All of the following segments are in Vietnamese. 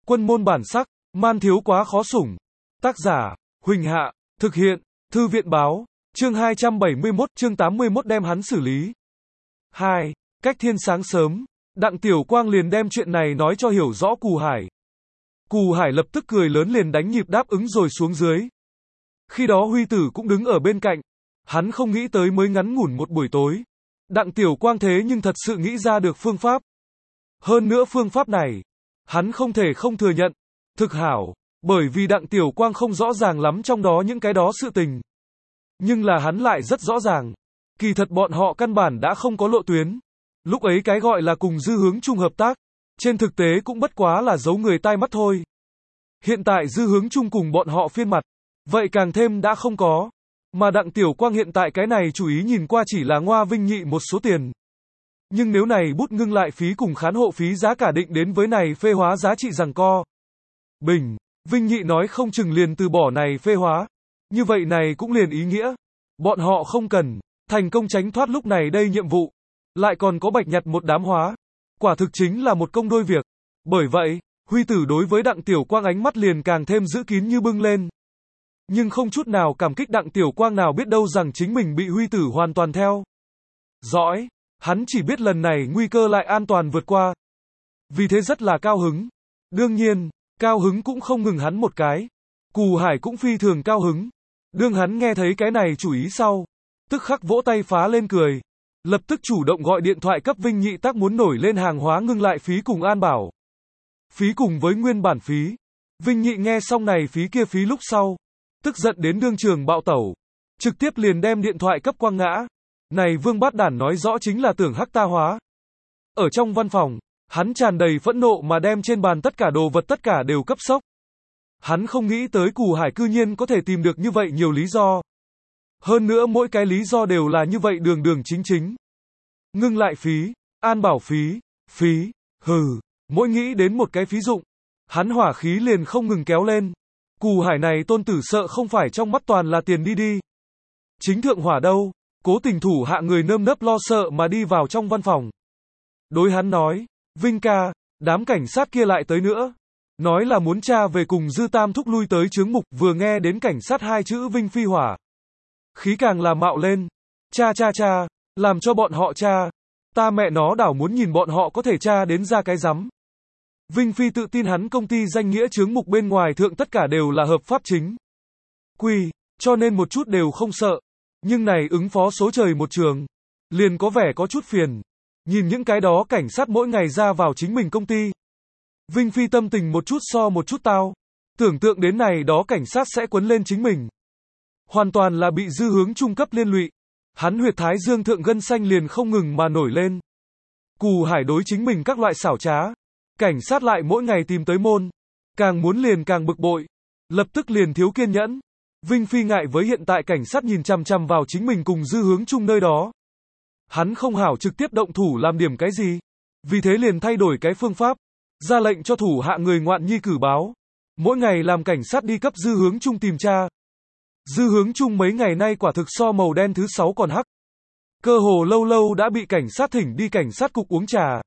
Quân môn bản sắc, man thiếu quá khó sủng. Tác giả, Huỳnh Hạ, thực hiện, Thư viện báo, chương 271, chương 81 đem hắn xử lý. 2. Cách thiên sáng sớm, Đặng Tiểu Quang liền đem chuyện này nói cho hiểu rõ Cù Hải. Cù Hải lập tức cười lớn liền đánh nhịp đáp ứng rồi xuống dưới. Khi đó Huy Tử cũng đứng ở bên cạnh, hắn không nghĩ tới mới ngắn ngủn một buổi tối. Đặng Tiểu Quang thế nhưng thật sự nghĩ ra được phương pháp. Hơn nữa phương pháp này, hắn không thể không thừa nhận, thực hảo, bởi vì Đặng Tiểu Quang không rõ ràng lắm trong đó những cái đó sự tình. Nhưng là hắn lại rất rõ ràng, kỳ thật bọn họ căn bản đã không có lộ tuyến. Lúc ấy cái gọi là cùng Dư Hướng Trung hợp tác, trên thực tế cũng bất quá là giấu người tai mắt thôi. Hiện tại Dư Hướng Trung cùng bọn họ phiên mặt, vậy càng thêm đã không có. Mà Đặng Tiểu Quang hiện tại cái này chủ ý nhìn qua chỉ là ngoa Vinh Nhị một số tiền. Nhưng nếu này bút ngưng lại phí cùng khán hộ phí giá cả định đến với này phê hóa giá trị giằng co. Bình, Vinh Nhị nói không chừng liền từ bỏ này phê hóa. Như vậy này cũng liền ý nghĩa. Bọn họ không cần, thành công tránh thoát lúc này đây nhiệm vụ. Lại còn có bạch nhặt một đám hóa. Quả thực chính là một công đôi việc. Bởi vậy, Huy Tử đối với Đặng Tiểu Quang ánh mắt liền càng thêm giữ kín như bưng lên. Nhưng không chút nào cảm kích Đặng Tiểu Quang nào biết đâu rằng chính mình bị Huy Tử hoàn toàn theo dõi. Hắn chỉ biết lần này nguy cơ lại an toàn vượt qua. Vì thế rất là cao hứng. Đương nhiên, cao hứng cũng không ngừng hắn một cái. Cù Hải cũng phi thường cao hứng. Đương hắn nghe thấy cái này chủ ý sau, tức khắc vỗ tay phá lên cười. Lập tức chủ động gọi điện thoại cấp Vinh Nhị tác muốn nổi lên hàng hóa ngưng lại phí cùng an bảo phí cùng với nguyên bản phí. Vinh Nhị nghe xong này phí kia phí lúc sau, tức giận đến đương trường bạo tẩu. Trực tiếp liền đem điện thoại cấp Quang Ngã. Này Vương Bát Đản nói rõ chính là tưởng hắc ta hóa. Ở trong văn phòng, hắn tràn đầy phẫn nộ mà đem trên bàn tất cả đồ vật tất cả đều cấp sốc. Hắn không nghĩ tới Cù Hải cư nhiên có thể tìm được như vậy nhiều lý do. Hơn nữa mỗi cái lý do đều là như vậy đường đường chính chính. Ngưng lại phí, an bảo phí, mỗi nghĩ đến một cái phí dụng, hắn hỏa khí liền không ngừng kéo lên. Cù Hải này tôn tử sợ không phải trong mắt toàn là tiền đi. Chính thượng hỏa đâu, cố tình thủ hạ người nơm nớp lo sợ mà đi vào trong văn phòng. Đối hắn nói, Vinh ca, đám cảnh sát kia lại tới nữa. Nói là muốn tra về cùng Dư Tam thúc lui tới chướng mục, vừa nghe đến cảnh sát hai chữ Vinh phi hỏa. Khí càng là mạo lên. Cha, làm cho bọn họ cha. Ta mẹ nó đảo muốn nhìn bọn họ có thể tra đến ra cái rắm. Vinh phi tự tin hắn công ty danh nghĩa chướng mục bên ngoài thượng tất cả đều là hợp pháp chính quy, cho nên một chút đều không sợ. Nhưng này ứng phó số trời một trường, liền có vẻ có chút phiền. Nhìn những cái đó cảnh sát mỗi ngày ra vào chính mình công ty. Vinh phi tâm tình một chút so một chút tao. Tưởng tượng đến này đó cảnh sát sẽ quấn lên chính mình. Hoàn toàn là bị Dư Hướng Trung cấp liên lụy. Hắn huyệt thái dương thượng gân xanh liền không ngừng mà nổi lên. Cù Hải đối chính mình các loại xảo trá. Cảnh sát lại mỗi ngày tìm tới môn. Càng muốn liền càng bực bội. Lập tức liền thiếu kiên nhẫn. Vinh phi ngại với hiện tại cảnh sát nhìn chằm chằm vào chính mình cùng Dư Hướng Trung nơi đó. Hắn không hảo trực tiếp động thủ làm điểm cái gì. Vì thế liền thay đổi cái phương pháp. Ra lệnh cho thủ hạ người ngoạn nhi cử báo. Mỗi ngày làm cảnh sát đi cấp Dư Hướng Trung tìm tra. Dư Hướng Trung mấy ngày nay quả thực so màu đen thứ 6 còn hắc. Cơ hồ lâu lâu đã bị cảnh sát thỉnh đi cảnh sát cục uống trà.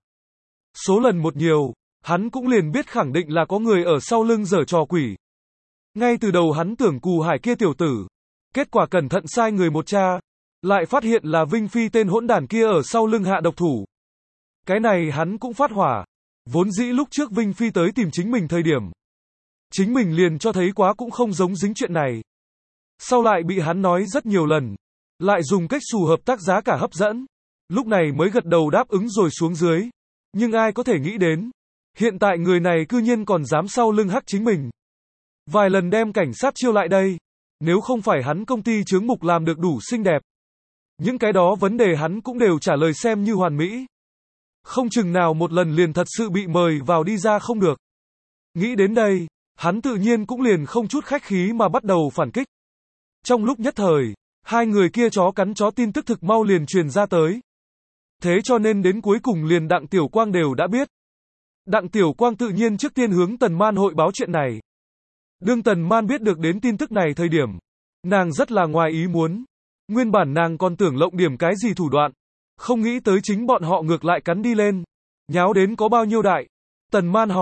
Số lần một nhiều, hắn cũng liền biết khẳng định là có người ở sau lưng giở trò quỷ. Ngay từ đầu hắn tưởng Cù Hải kia tiểu tử. Kết quả cẩn thận sai người một tra. Lại phát hiện là Vinh phi tên hỗn đản kia ở sau lưng hạ độc thủ. Cái này hắn cũng phát hỏa. Vốn dĩ lúc trước Vinh phi tới tìm chính mình thời điểm. Chính mình liền cho thấy quá cũng không giống dính chuyện này. Sau lại bị hắn nói rất nhiều lần. Lại dùng cách xù hợp tác giá cả hấp dẫn. Lúc này mới gật đầu đáp ứng rồi xuống dưới. Nhưng ai có thể nghĩ đến. Hiện tại người này cư nhiên còn dám sau lưng hắc chính mình. Vài lần đem cảnh sát chiêu lại đây. Nếu không phải hắn công ty chướng mục làm được đủ xinh đẹp. Những cái đó vấn đề hắn cũng đều trả lời xem như hoàn mỹ. Không chừng nào một lần liền thật sự bị mời vào đi ra không được. Nghĩ đến đây, hắn tự nhiên cũng liền không chút khách khí mà bắt đầu phản kích. Trong lúc nhất thời, hai người kia chó cắn chó tin tức thực mau liền truyền ra tới. Thế cho nên đến cuối cùng liền Đặng Tiểu Quang đều đã biết. Đặng Tiểu Quang tự nhiên trước tiên hướng Tần Man hội báo chuyện này. Đương Tần Man biết được đến tin tức này thời điểm, nàng rất là ngoài ý muốn. Nguyên bản nàng còn tưởng lộng điểm cái gì thủ đoạn, không nghĩ tới chính bọn họ ngược lại cắn đi lên. Nháo đến có bao nhiêu đại? Tần Man hỏi,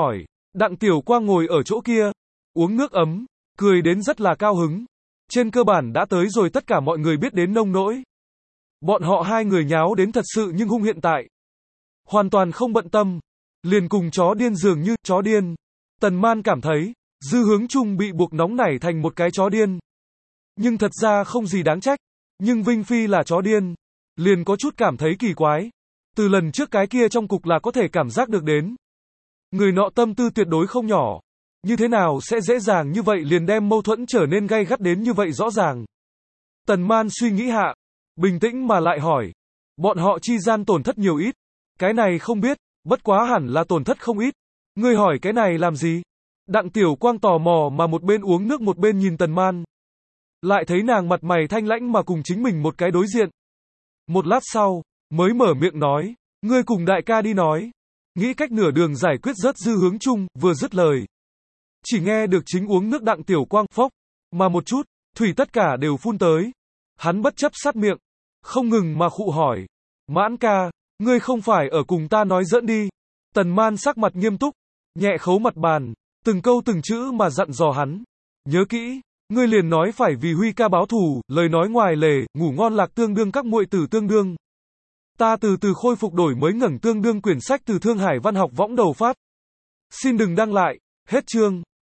Đặng Tiểu Quang ngồi ở chỗ kia, uống nước ấm, cười đến rất là cao hứng. Trên cơ bản đã tới rồi tất cả mọi người biết đến nông nỗi. Bọn họ hai người nháo đến thật sự nhưng hung hiện tại. Hoàn toàn không bận tâm. Liền cùng chó điên dường như, chó điên. Tần Man cảm thấy, Dư Hướng Trung bị buộc nóng nảy thành một cái chó điên. Nhưng thật ra không gì đáng trách. Nhưng Vinh Phi là chó điên. Liền có chút cảm thấy kỳ quái. Từ lần trước cái kia trong cục là có thể cảm giác được đến. Người nọ tâm tư tuyệt đối không nhỏ. Như thế nào sẽ dễ dàng như vậy liền đem mâu thuẫn trở nên gay gắt đến như vậy rõ ràng. Tần Man suy nghĩ hạ. Bình tĩnh mà lại hỏi. Bọn họ chi gian tổn thất nhiều ít. Cái này không biết, bất quá hẳn là tổn thất không ít. Ngươi hỏi cái này làm gì? Đặng Tiểu Quang tò mò mà một bên uống nước một bên nhìn Tần Man. Lại thấy nàng mặt mày thanh lãnh mà cùng chính mình một cái đối diện. Một lát sau, mới mở miệng nói, ngươi cùng đại ca đi nói. Nghĩ cách nửa đường giải quyết rớt Dư Hướng Trung, vừa dứt lời. Chỉ nghe được chính uống nước Đặng Tiểu Quang phốc, mà một chút, thủy tất cả đều phun tới. Hắn bất chấp sắt miệng, không ngừng mà khụ hỏi. Mãn ca, ngươi không phải ở cùng ta nói giỡn đi. Tần Man sắc mặt nghiêm túc, nhẹ khấu mặt bàn, từng câu từng chữ mà dặn dò hắn. Nhớ kỹ, ngươi liền nói phải vì Huy ca báo thù, lời nói ngoài lề, ngủ ngon lạc tương đương các muội tử tương đương. Ta từ từ khôi phục đổi mới ngẩng tương đương quyển sách từ Thương Hải Văn học võng đầu phát. Xin đừng đăng lại, hết chương.